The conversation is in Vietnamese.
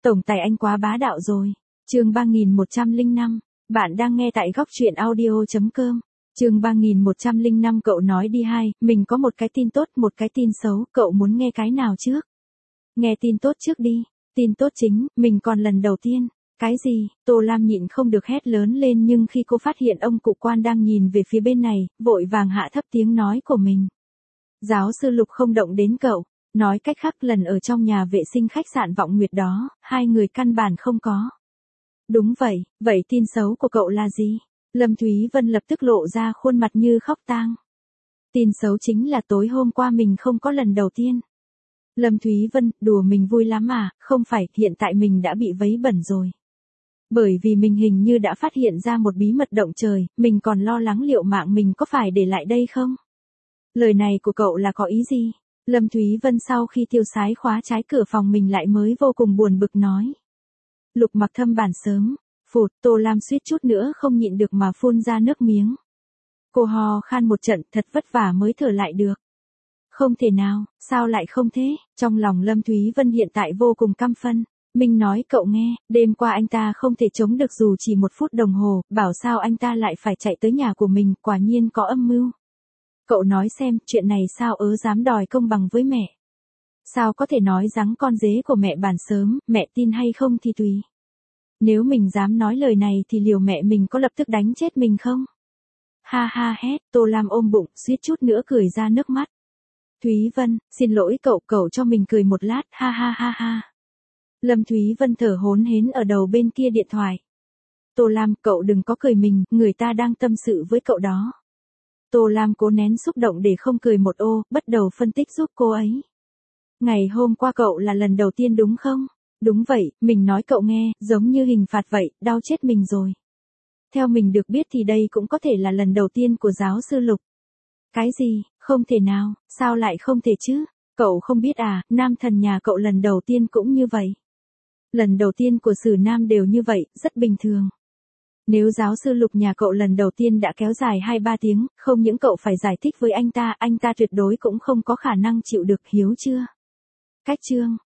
Tổng tài anh quá bá đạo rồi. Chương 3105, bạn đang nghe tại góc truyện audio.com. Chương 3105 cậu nói đi hai, mình có một cái tin tốt, một cái tin xấu, cậu muốn nghe cái nào trước? Nghe tin tốt trước đi. Tin tốt chính, mình còn lần đầu tiên. Cái gì? Tô Lam nhịn không được hét lớn lên, nhưng khi cô phát hiện ông cụ quan đang nhìn về phía bên này, vội vàng hạ thấp tiếng nói của mình. Giáo sư Lục không động đến cậu. Nói cách khác, lần ở trong nhà vệ sinh khách sạn Vọng Nguyệt đó, hai người căn bản không có. Đúng vậy, vậy tin xấu của cậu là gì? Lâm Thúy Vân lập tức lộ ra khuôn mặt như khóc tang. Tin xấu chính là tối hôm qua mình không có lần đầu tiên. Lâm Thúy Vân, đùa mình vui lắm à, không phải, hiện tại mình đã bị vấy bẩn rồi. Bởi vì mình hình như đã phát hiện ra một bí mật động trời, mình còn lo lắng liệu mạng mình có phải để lại đây không? Lời này của cậu là có ý gì? Lâm Thúy Vân sau khi tiêu sái khóa trái cửa phòng mình lại mới vô cùng buồn bực nói. Lục Mặc Thâm bản sớm. Phụt, Tô Lam suýt chút nữa không nhịn được mà phun ra nước miếng. Cô ho khan một trận, thật vất vả mới thở lại được. Không thể nào, sao lại không thế? Trong lòng Lâm Thúy Vân hiện tại vô cùng căm phân. Mình nói cậu nghe, đêm qua anh ta không thể chống được dù chỉ 1 phút đồng hồ, bảo sao anh ta lại phải chạy tới nhà của mình, quả nhiên có âm mưu. Cậu nói xem, chuyện này sao dám đòi công bằng với mẹ? Sao có thể nói giắng con dế của mẹ bản sớm, mẹ tin hay không thì tùy. Nếu mình dám nói lời này thì liều mẹ mình có lập tức đánh chết mình không? Ha ha hét, Tô Lam ôm bụng, suýt chút nữa cười ra nước mắt. Thúy Vân, xin lỗi cậu cho mình cười một lát, ha ha ha ha. Lâm Thúy Vân thở hổn hển ở đầu bên kia điện thoại. Tô Lam, cậu đừng có cười mình, người ta đang tâm sự với cậu đó. Tô Lam cố nén xúc động để không cười một ô, bắt đầu phân tích giúp cô ấy. Ngày hôm qua cậu là lần đầu tiên đúng không? Đúng vậy, mình nói cậu nghe, giống như hình phạt vậy, đau chết mình rồi. Theo mình được biết thì đây cũng có thể là lần đầu tiên của giáo sư Lục. Cái gì, không thể nào, sao lại không thể chứ? Cậu không biết à, nam thần nhà cậu lần đầu tiên cũng như vậy. Lần đầu tiên của Sử Nam đều như vậy, rất bình thường. Nếu giáo sư Lục nhà cậu lần đầu tiên đã kéo dài 2-3 tiếng, không những cậu phải giải thích với anh ta tuyệt đối cũng không có khả năng chịu được, hiếu chưa? Cách chương,